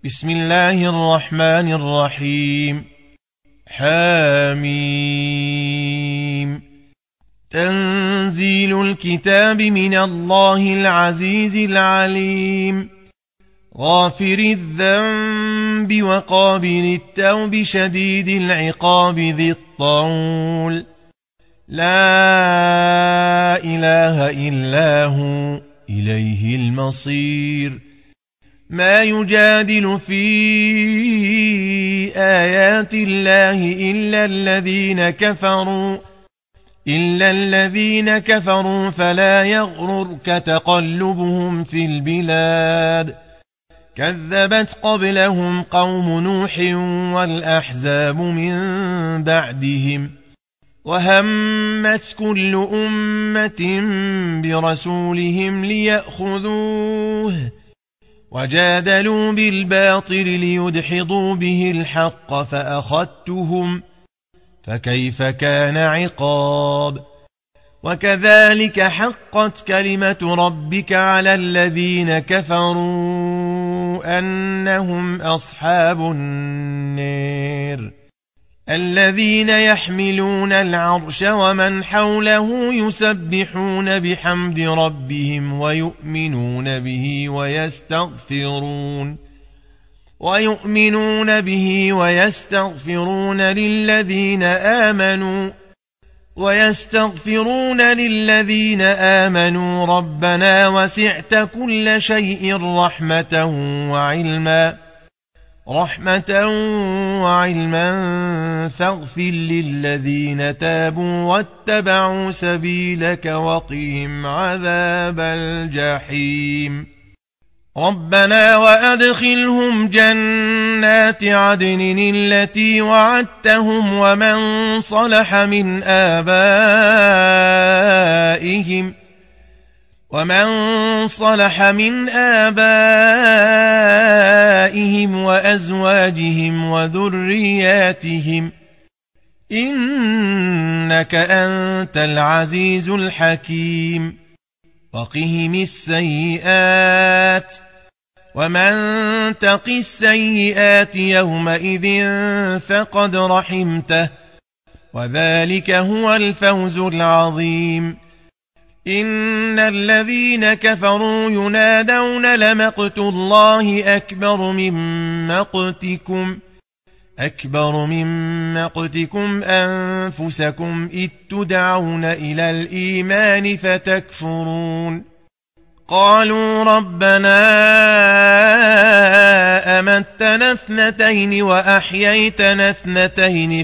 بسم الله الرحمن الرحيم. حميم. تنزيل الكتاب من الله العزيز العليم. غافر الذنب وقابل التوب شديد العقاب ذي الطول. لا إله إلا هو إليه المصير. ما يجادل في آيات الله إلا الذين كفروا فلا يغررك تقلبهم في البلاد. كذبت قبلهم قوم نوح والأحزاب من بعدهم. وهمت كل أمة برسولهم ليأخذوه وجادلوا بالباطل ليدحضوا به الحق فأخذتهم فكيف كان عقاب. وكذلك حقت كلمة ربك على الذين كفروا أنهم أصحاب النار. الذين يحملون العرش ومن حوله يسبحون بحمد ربهم ويؤمنون به ويستغفرون للذين آمنوا ربنا وسعت كل شيء رحمة وعلما فاغفر للذين تابوا واتبعوا سبيلك وقهم عذاب الجحيم. ربنا وأدخلهم جنات عدن التي وعدتهم ومن صلح من آبائهم وأزواجهم وذرياتهم إنك أنت العزيز الحكيم. وقهم السيئات ومن تق السيئات يومئذ فقد رحمته وذلك هو الفوز العظيم. إن الذين كفروا ينادون لمقت الله أكبر من مقتكم أنفسكم إذ تدعون إلى الإيمان فتكفرون. قالوا ربنا أمتنا اثنتين وأحييتنا اثنتين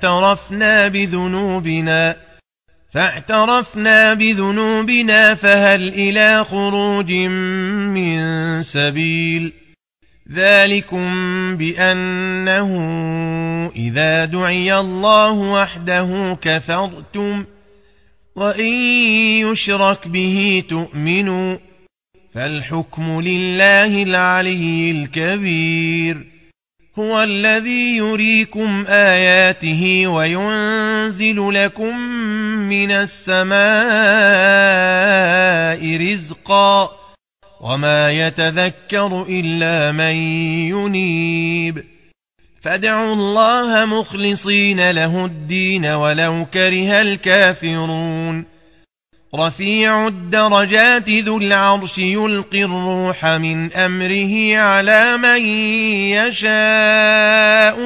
فاعترفنا بذنوبنا فهل إلى خروج من سبيل. ذلكم بأنه إذا دعي الله وحده كفرتم وإن يشرك به تؤمنوا فالحكم لله العلي الكبير. هو الذي يريكم آياته وينزل لكم من السماء رزقا وما يتذكر إلا من ينيب. فادعوا الله مخلصين له الدين ولو كره الكافرون. رفيع الدرجات ذو العرش يلقي الروح من أمره على من يشاء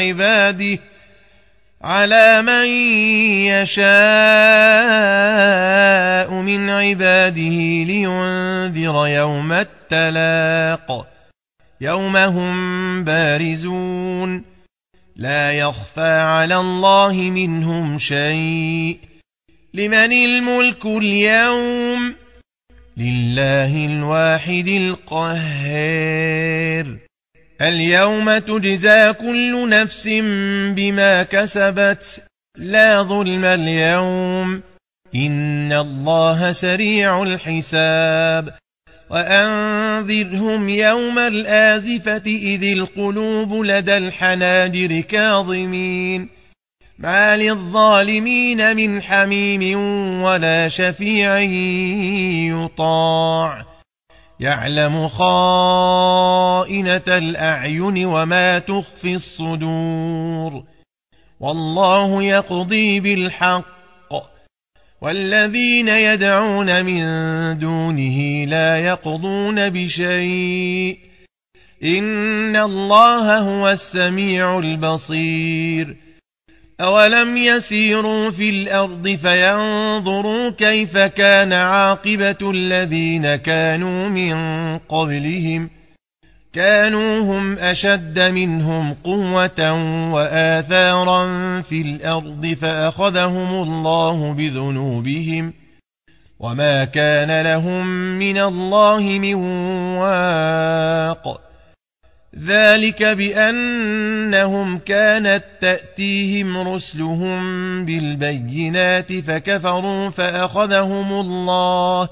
من عباده لينذر يوم التلاق يوم هم بارزون لا يخفى على الله منهم شيء. لمن الملك اليوم لله الواحد القهار. اليوم تجزى كل نفس بما كسبت لا ظلم اليوم إن الله سريع الحساب. وأنذرهم يوم الآزفة إذ القلوب لدى الحناجر كاظمين ما للظالمين من حميم ولا شفيع يطاع يعلم خائنة الأعين وما تخفي الصدور والله يقضي بالحق والذين يدعون من دونه لا يقضون بشيء إن الله هو السميع البصير أولم يسيروا في الأرض فينظروا كيف كان عاقبة الذين كانوا من قبلهم كانوا هم أشد منهم قوة وآثارا في الأرض فأخذهم الله بذنوبهم وما كان لهم من الله من واق ذلك بأنهم كانت تأتيهم رسلهم بالبينات فكفروا فأخذهم الله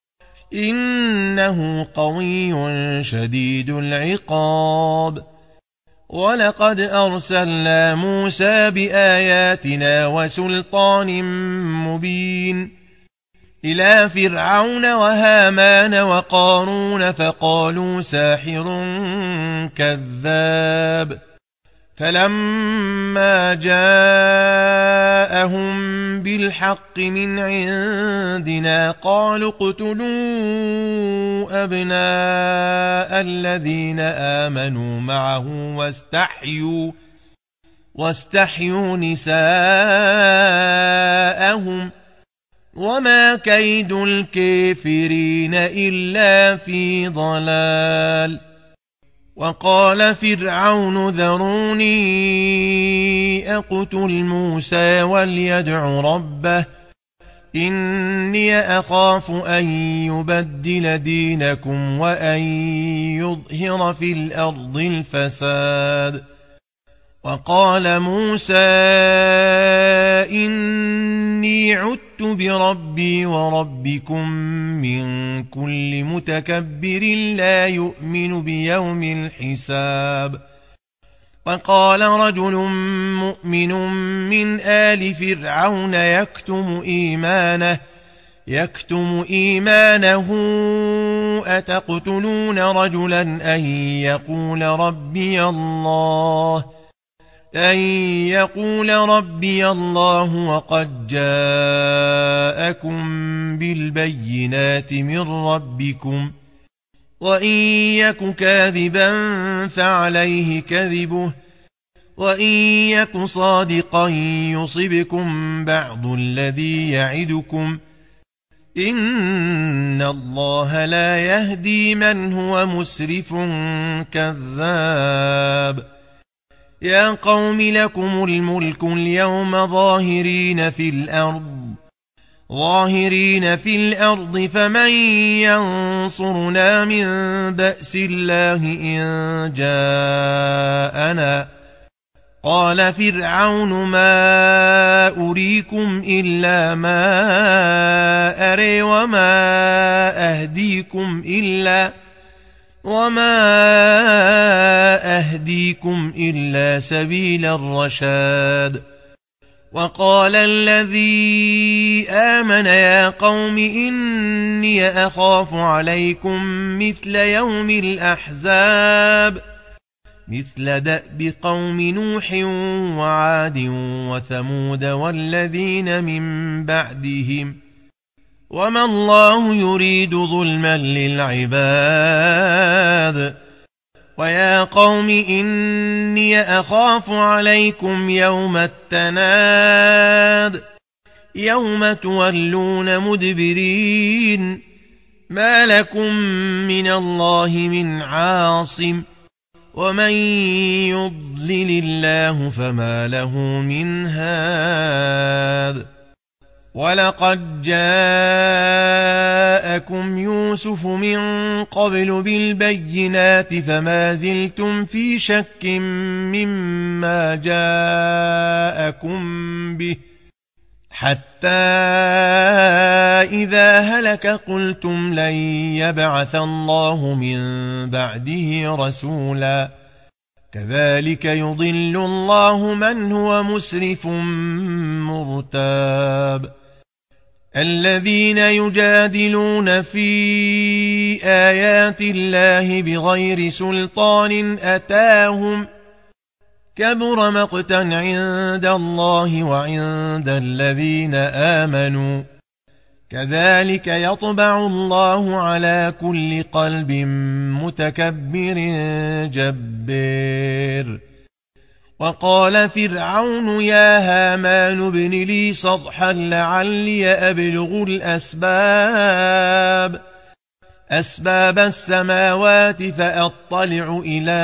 إنه قوي شديد العقاب ولقد أرسلنا موسى بآياتنا وسلطان مبين إلى فرعون وهامان وقارون فقالوا ساحر كذاب فلما جاءهم بالحق من عندنا قالوا اقتلوا أبناء الذين آمنوا معه واستحيوا نساءهم وما كيد الكافرين إلا في ضلال وقال فرعون ذروني أقتل موسى وليدع ربه إني أخاف أن يبدل دينكم وأن يظهر في الأرض الفساد وقال موسى إني عدت بربي وربكم من كل متكبر لا يؤمن بيوم الحساب وقال رجل مؤمن من آل فرعون يكتم إيمانه أتقتلون رجلا أن يقول ربي الله وقد جاءكم بالبينات من ربكم وإن يك كاذبا فعليه كذبه وإن يك صادقا يصبكم بعض الذي يعدكم إن الله لا يهدي من هو مسرف كذاب يا قوم لكم الملك اليوم ظاهرين في الأرض فمن ينصرنا من بأس الله إن جاءنا قال فرعون ما أريكم إلا ما أري وما أهديكم إلا سبيل الرشاد وقال الذي آمن يا قوم إني أخاف عليكم مثل يوم الأحزاب مثل دأب قوم نوح وعاد وثمود والذين من بعدهم وما الله يريد ظلما للعباد ويا قوم إني أخاف عليكم يوم التناد يوم تولون مدبرين ما لكم من الله من عاصم ومن يضلل الله فما له من هاد ولقد جاءكم يوسف من قبل بالبينات فما زلتم في شك مما جاءكم به حتى إذا هلك قلتم لن يبعث الله من بعده رسولا كذلك يضل الله من هو مسرف مرتاب الذين يجادلون في آيات الله بغير سلطان أتاهم كبر مقتا عند الله وعند الذين آمنوا كذلك يطبع الله على كل قلب متكبر جبار. وقال فرعون يا هامان ابن لي صرحا لعلي أبلغ أسباب السماوات فأطلع إلى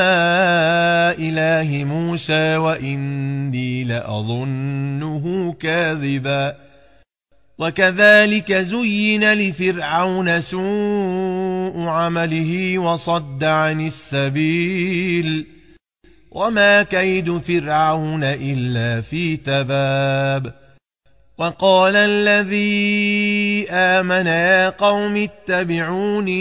إله موسى وإني لأظنه كاذبا. وكذلك زين لفرعون سوء عمله وصد عن السبيل وما كيد فرعون إلا في تباب. وقال الذي آمن يا قوم اتبعوني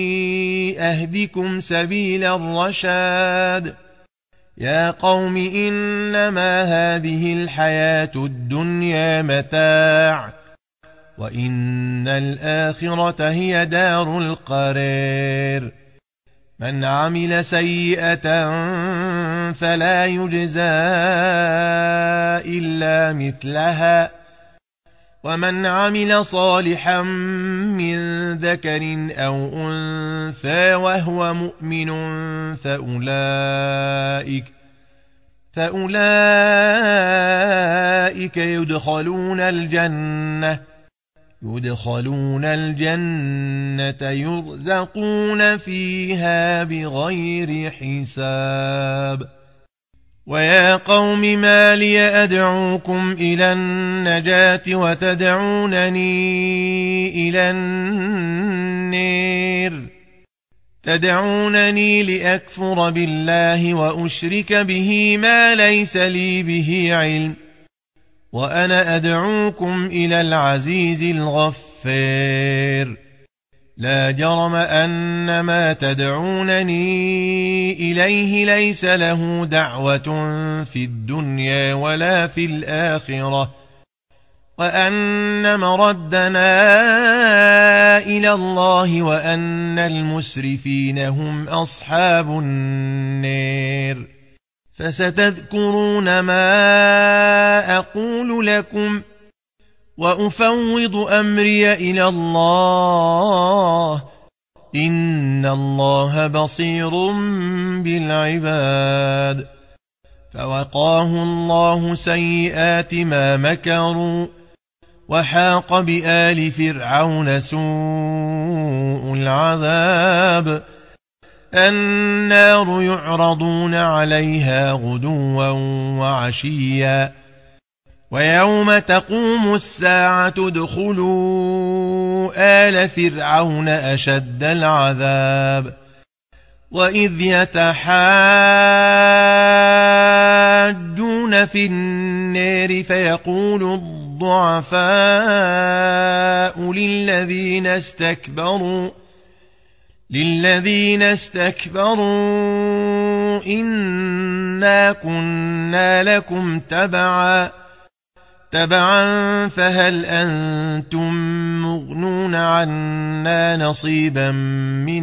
أهدكم سبيل الرشاد. يا قوم إنما هذه الحياة الدنيا متاع وإن الآخرة هي دار القرار. من عمل سيئة فلا يجزى إلا مثلها ومن عمل صالحا من ذكر أو أنثى وهو مؤمن فأولئك يدخلون الجنة يرزقون فيها بغير حساب. ويا قوم ما لي أدعوكم إلى النجاة وتدعونني إلى النار. تدعونني لأكفر بالله وأشرك به ما ليس لي به علم وأنا أدعوكم إلى العزيز الغفار. لا جرم أن ما تدعونني إليه ليس له دعوة في الدنيا ولا في الآخرة وأن مردنا إلى الله وأن المسرفين هم أصحاب النار. فستذكرون ما أقول لكم وأفوض أمري إلى الله إن الله بصير بالعباد. فوقاه الله سيئات ما مكروا وحاق بآل فرعون سوء العذاب. النار يعرضون عليها غدوا وعشيا ويوم تقوم الساعة ادخلوا آل فرعون أشد العذاب. وإذ يتحاجون في النار فيقول الضعفاء للذين استكبروا إنا كنا لكم تبعا فهل أنتم مغنون عنا نصيبا من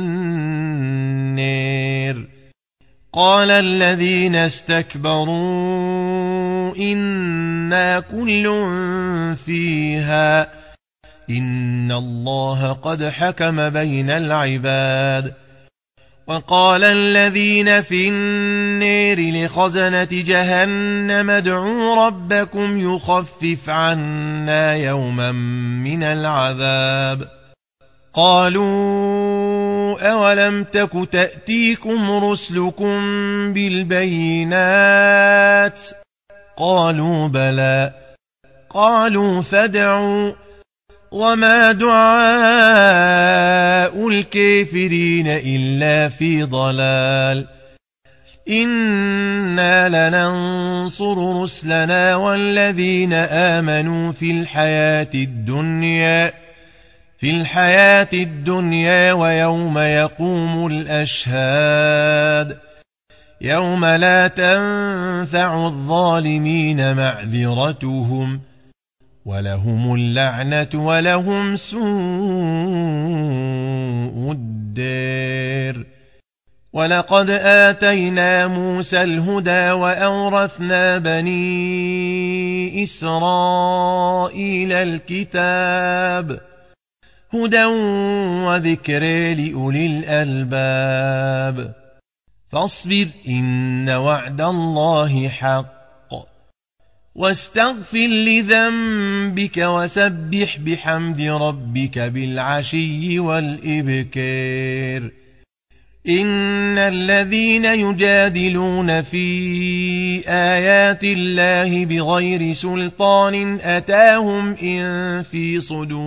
النار. قال الذين استكبروا إنا كل فيها إن الله قد حكم بين العباد. وقال الذين في النار لخزنة جهنم ادعوا ربكم يخفف عنا يوما من العذاب. قالوا أولم تك تأتيكم رسلكم بالبينات قالوا بلى. قالوا فادعوا وما دعاء الكافرين إلا في ضلال. إنا لننصر رسلنا والذين آمنوا في الحياة الدنيا ويوم يقوم الأشهاد يوم لا تنفع الظالمين معذرتهم ولهم اللعنة ولهم سوء الدار. ولقد آتينا موسى الهدى وأورثنا بني إسرائيل الكتاب هدى وذكر لأولي الألباب. فاصبر إن وعد الله حق واستغفر لذنبك وسبح بحمد ربك بالعشي والإبكار. إن الذين يجادلون في آيات الله بغير سلطان أتاهم إن في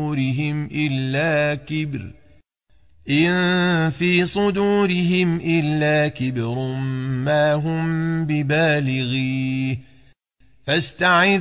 صدورهم إلا كبر ما هم ببالغيه فاستعذ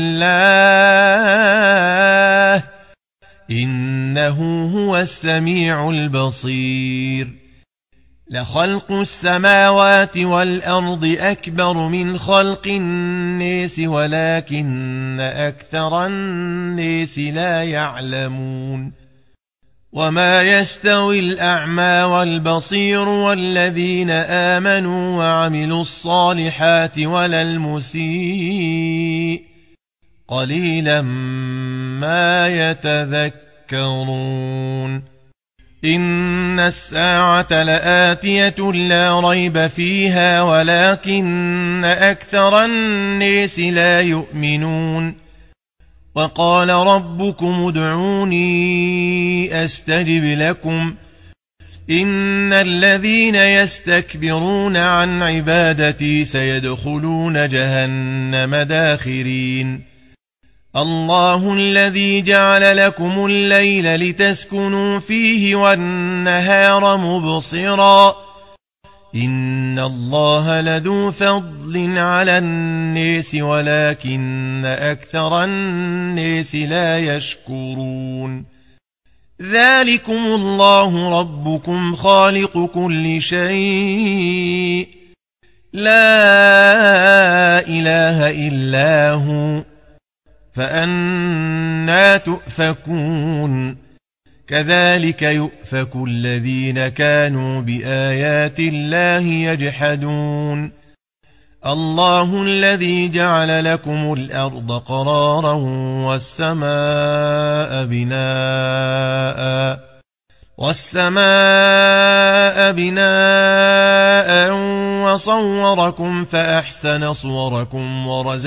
بالله إنه هو السميع البصير. لخلق السماوات والأرض أكبر من خلق الناس ولكن أكثر الناس لا يعلمون. وما يستوي الأعمى والبصير والذين آمنوا وعملوا الصالحات ولا المسيء قليلا ما يتذكرون. إن الساعة لآتية لا ريب فيها ولكن أكثر الناس لا يؤمنون. وقال ربكم ادعوني أستجب لكم إن الذين يستكبرون عن عبادتي سيدخلون جهنم داخرين. الله الذي جعل لكم الليل لتسكنوا فيه والنهار مبصرا إن الله لذو فضل على الناس ولكن أكثر الناس لا يشكرون. ذلكم الله ربكم خالق كل شيء لا إله إلا هو فأنى تؤفكون. كذلك يؤفك الذين كانوا بآيات الله يجحدون. الله الذي جعل لكم الأرض قرارا والسماء بناء وصوركم فأحسن صوركم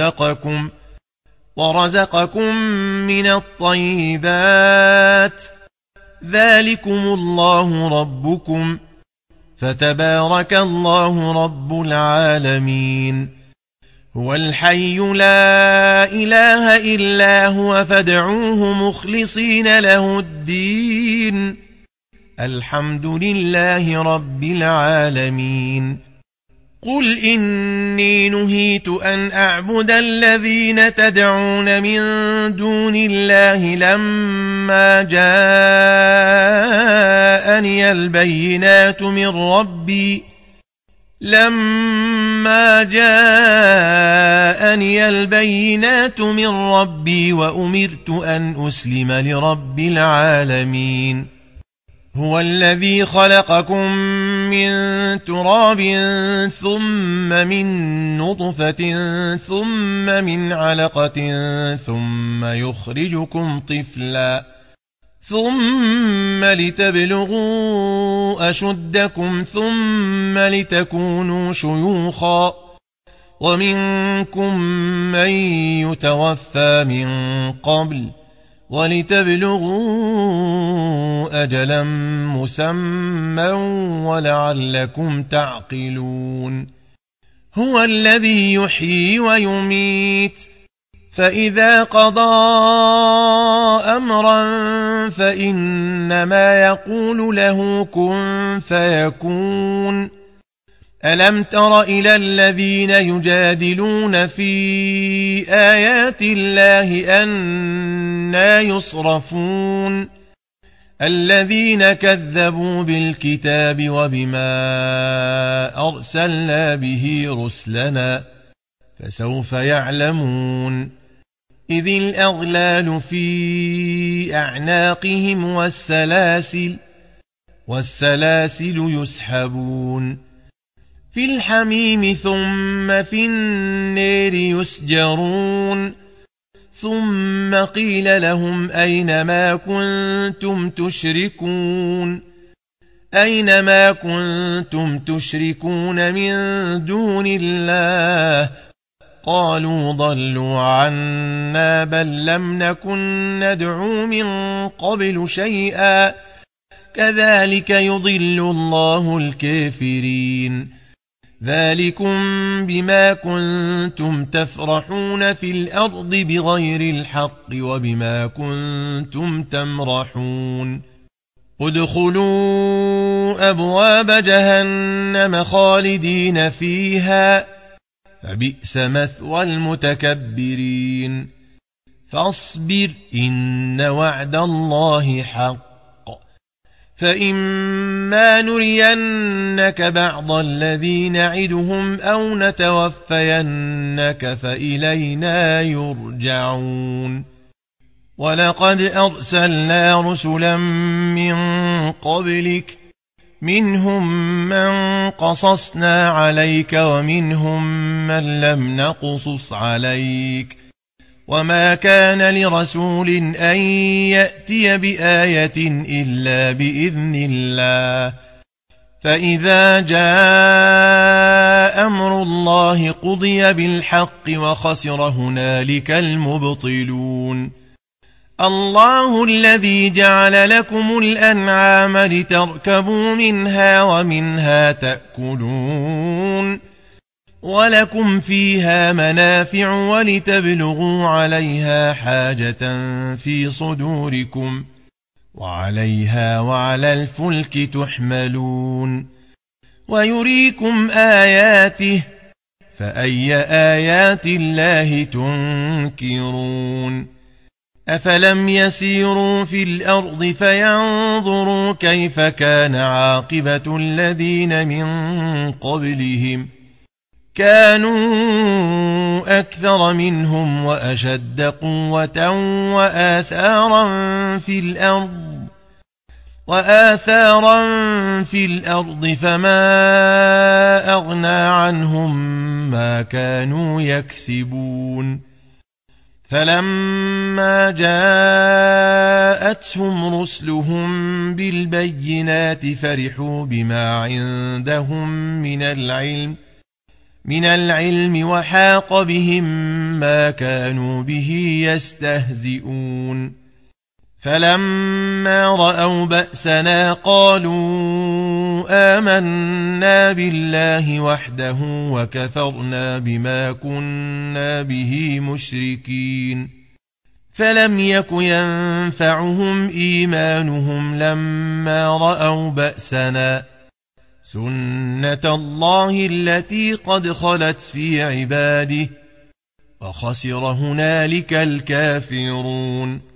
ورزقكم من الطيبات. ذلكم الله ربكم فتبارك الله رب العالمين. هو الحي لا إله إلا هو فادعوه مخلصين له الدين الحمد لله رب العالمين. قل إني نهيت أن أعبد الذين تدعون من دون الله لما جاءني البينات من ربي وأمرت أن أسلم لرب العالمين. هو الذي خلقكم من تراب ثم من نطفة ثم من علقة ثم يخرجكم طفلا ثم لتبلغوا أشدكم ثم لتكونوا شيوخا ومنكم من يتوفى من قبل ولتبلغوا أجلا مسمى ولعلكم تعقلون. هو الذي يحيي ويميت فإذا قضى أمرا فإنما يقول له كن فيكون. ألم تر إلى الذين يجادلون في آيات الله أنى يصرفون الذين كذبوا بالكتاب وبما أرسلنا به رسلنا فسوف يعلمون. إذ الأغلال في أعناقهم والسلاسل يسحبون في الحميم ثم في النار يسجرون ثم قيل لهم أينما كنتم تشركون من دون الله قالوا ضلوا عنا بل لم نكن ندعو من قبل شيئا كذلك يضل الله الكافرين ذلكم بما كنتم تفرحون في الأرض بغير الحق وبما كنتم تمرحون ادخلوا أبواب جهنم خالدين فيها فبئس مثوى المتكبرين فاصبر إن وعد الله حق فإما نرينك بعض الذي نعدهم أو نتوفينك فإلينا يرجعون ولقد أرسلنا رسلا من قبلك منهم من قصصنا عليك ومنهم من لم نقصص عليك وما كان لرسول أن يأتي بآية إلا بإذن الله فإذا جاء أمر الله قضي بالحق وخسر هنالك المبطلون الله الذي جعل لكم الأنعام لتركبوا منها ومنها تأكلون ولكم فيها منافع ولتبلغوا عليها حاجة في صدوركم وعليها وعلى الفلك تحملون ويريكم آياته فأي آيات الله تنكرون أفلم يسيروا في الأرض فينظروا كيف كان عاقبة الذين من قبلهم كانوا أكثر منهم وأشد قوة وآثارا في الأرض فما أغنى عنهم ما كانوا يكسبون فلما جاءتهم رسلهم بالبينات فرحوا بما عندهم من العلم وحاق بهم ما كانوا به يستهزئون فلما رأوا بأسنا قالوا آمنا بالله وحده وكفرنا بما كنا به مشركين فلم يك ينفعهم إيمانهم لما رأوا بأسنا سنة الله التي قد خلت في عباده وخسر هنالك الكافرون